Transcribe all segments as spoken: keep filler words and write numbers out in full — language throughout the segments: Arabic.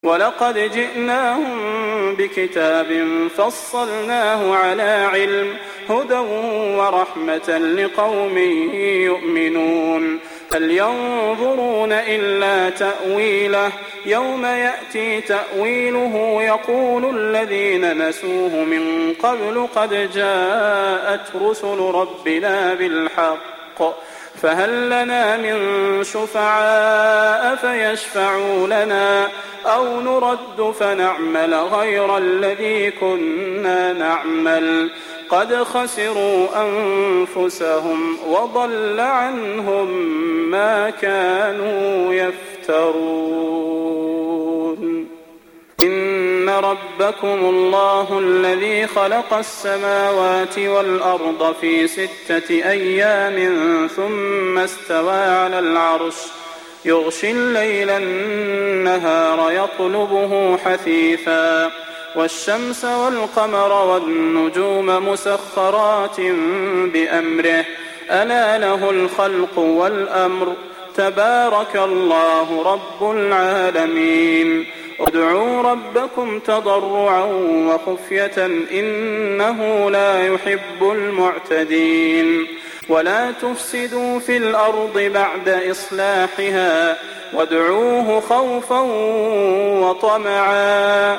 ولقد جئناهم بكتاب فصلناه على علم هدى ورحمة لقوم يؤمنون هل ينظرون إلا تأويله يوم يأتي تأويله يقول الذين نسوه من قبل قد جاءت رسل ربنا بالحق فهل لنا من شفعاء فيشفعوا لنا أو نرد فنعمل غير الذي كنا نعمل قد خسروا أنفسهم وضل عنهم ما كانوا يفترون إن ربكم الله الذي خلق السماوات والأرض في ستة أيام ثم استوى على العرش يغشي الليل النهار يطلبه حثيثا والشمس والقمر والنجوم مسخرات بأمره ألا له الخلق والأمر تبارك الله رب العالمين ادعوا ربكم تضرعا وخفية إنه لا يحب المعتدين ولا تفسدوا في الأرض بعد إصلاحها وادعوه خوفا وطمعا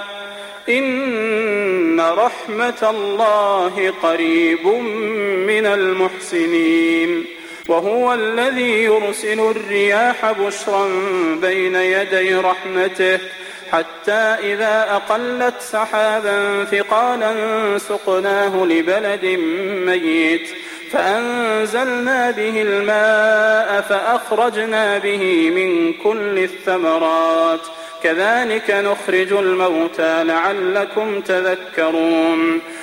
إن رحمة الله قريب من المحسنين وهو الذي يرسل الرياح بشرا بين يدي رحمته حتى إذا أقلت سحابا ثقالا سقناه لبلد ميت فأنزلنا به الماء فأخرجنا به من كل الثمرات كذلك نخرج الموتى لعلكم تذكرون